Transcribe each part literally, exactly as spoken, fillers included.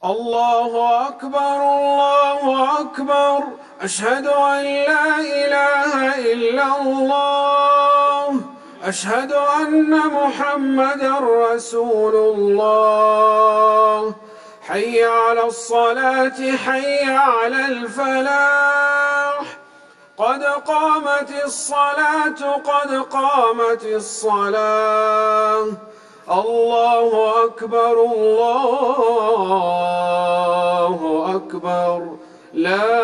الله أكبر الله أكبر أشهد أن لا إله إلا الله أشهد أن محمدًا رسول الله حي على الصلاة حي على الفلاح قد قامت الصلاة قد قامت الصلاة الله أكبر الله أكبر لا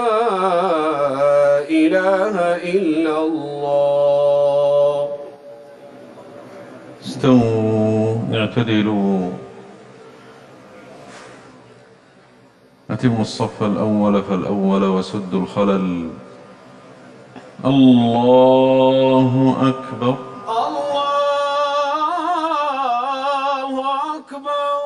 إله إلا الله. استووا اعتدلوا أتموا الصف الأول فالأول وسدوا الخلل. الله أكبر الله أكبر.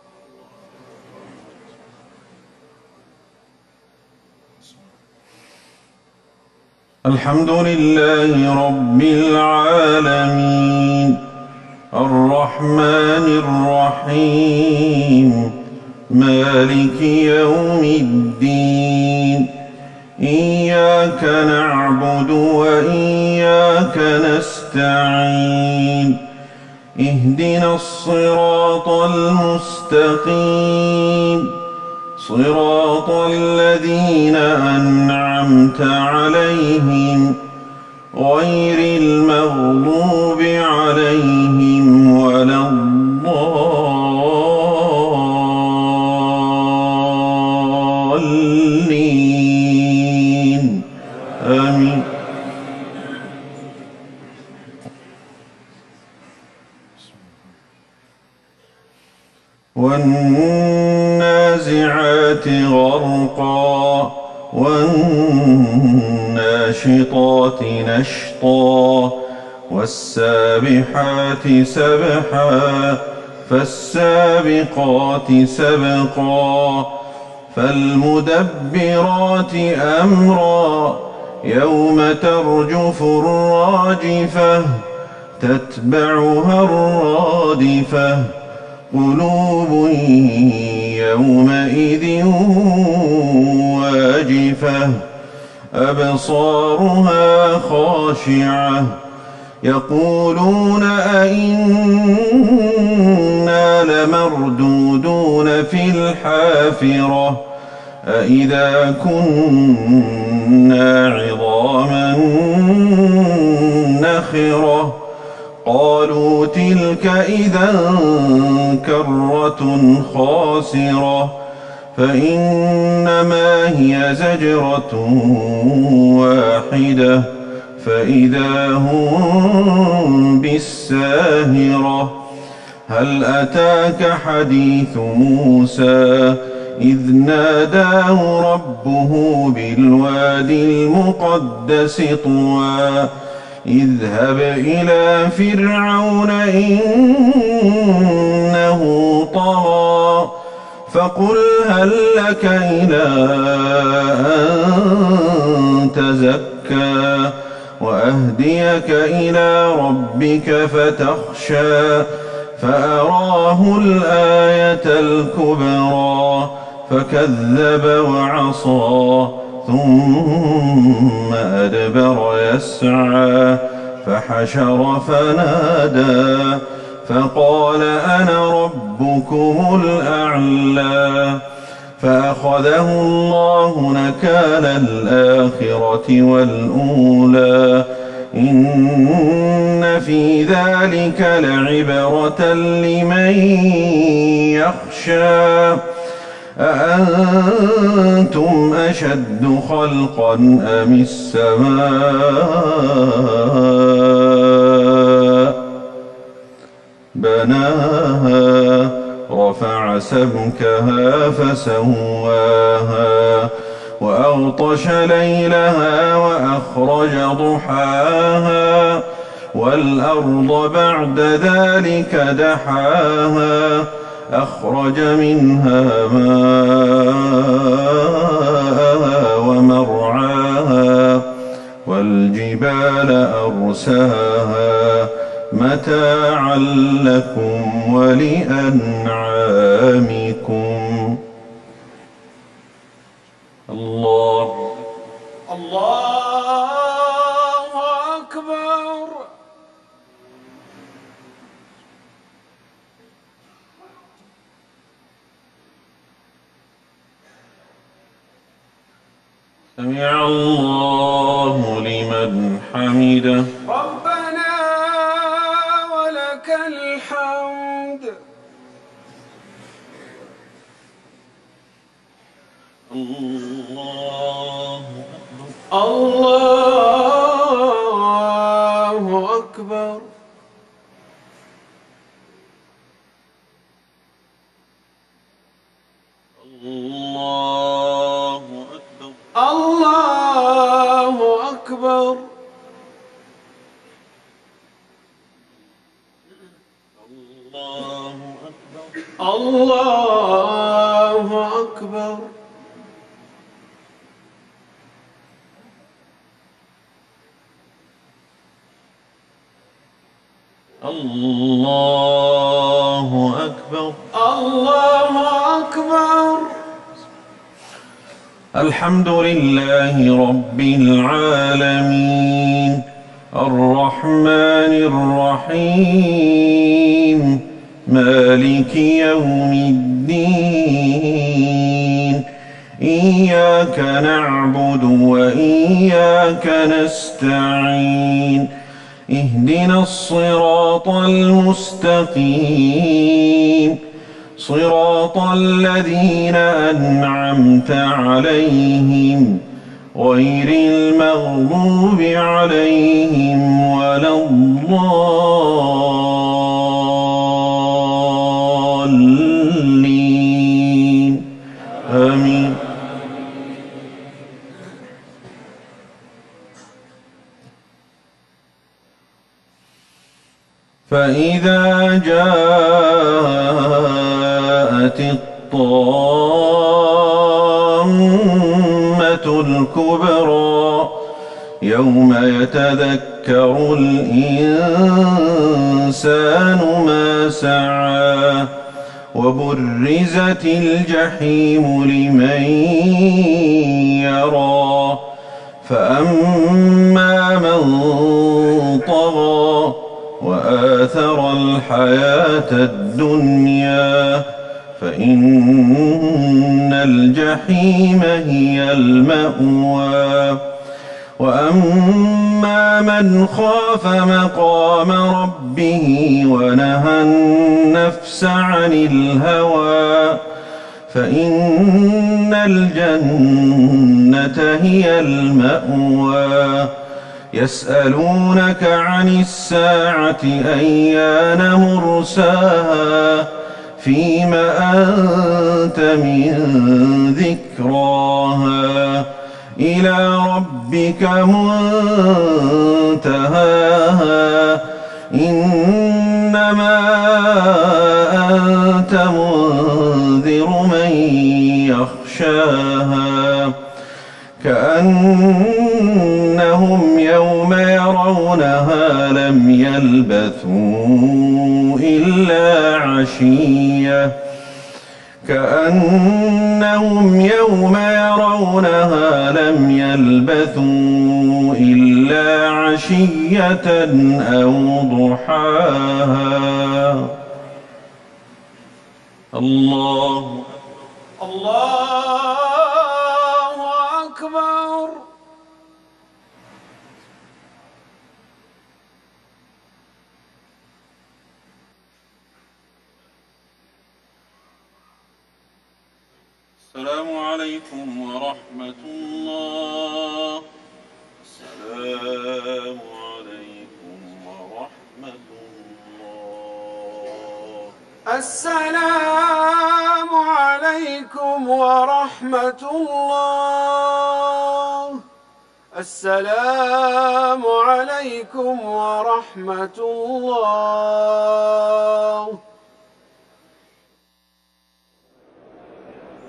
الحمد لله رب العالمين الرحمن الرحيم مالك يوم الدين إياك نعبد وإياك نستعين اهدنا الصراط المستقيم صراط الذين أنعمت عليهم غير المغضوب عليهم ولا الضالين آمين. والنازعات غرقا والناشطات نشطا والسابحات سبحا فالسابقات سبقا فالمدبرات أمرا يوم ترجف الراجفة تتبعها الرادفة قلوب يومئذ واجفة أبصارها خاشعة يقولون أئنا لمردودون في الحافرة أئذا كنا عظاما نخرة قالوا تلك إذا كرة خاسرة فإنما هي زجرة واحدة فإذا هم بالساهرة هل أتاك حديث موسى إذ ناداه ربه بالوادي المقدس طوى اذهب إلى فرعون إنه طغى فقل هل لك إلى أن تزكى وأهديك إلى ربك فتخشى فأراه الآية الكبرى فكذب وعصى ثم أدبر يسعى فحشر فنادى فقال أنا ربكم الأعلى فأخذه الله نكال الآخرة والأولى إن في ذلك لعبرة لمن يخشى أأنتم أشد خلقا أم السماء بناها رفع سمكها فسواها وأغطش ليلها وأخرج ضحاها والأرض بعد ذلك دحاها أخرج منها ماءها ومرعاها والجبال أرساها متاعا لكم ولأنعامكم. سمع الله لمن حمده. ربنا ولك الحمد. الله الله أكبر. الله أكبر. الله أكبر. الله أكبر. الله أكبر. الله أكبر. الله أكبر. الحمد لله رب العالمين الرحمن الرحيم مالك يوم الدين إياك نعبد وإياك نستعين اهدنا الصراط المستقيم صراط الذين أنعمت عليهم غير المغضوب عليهم ولا الضالين آمين. فإذا جاءت الطامة الكبرى يوم يتذكر الإنسان ما سعى وبرزت الجحيم لمن يرى فأما من طغى وآثر الحياة الدنيا فإن الجحيم هي المأوى وأما من خاف مقام ربه ونهى النفس عن الهوى فإن الجنة هي المأوى يسألونك عن الساعة أيان مرساها فيم أنت من ذكراها إلى ربك منتهاها إنما أنت منذر من يخشاها كأنهم يوم يرونها لم يلبثوا إلا عشية كأنهم يوم يرونها لم يلبثوا إلا عشية أو ضحاها. الله الله أكبر. السلام عليكم ورحمة الله. السلام عليكم ورحمة الله. السلام عليكم ورحمة الله. السلام عليكم ورحمة الله.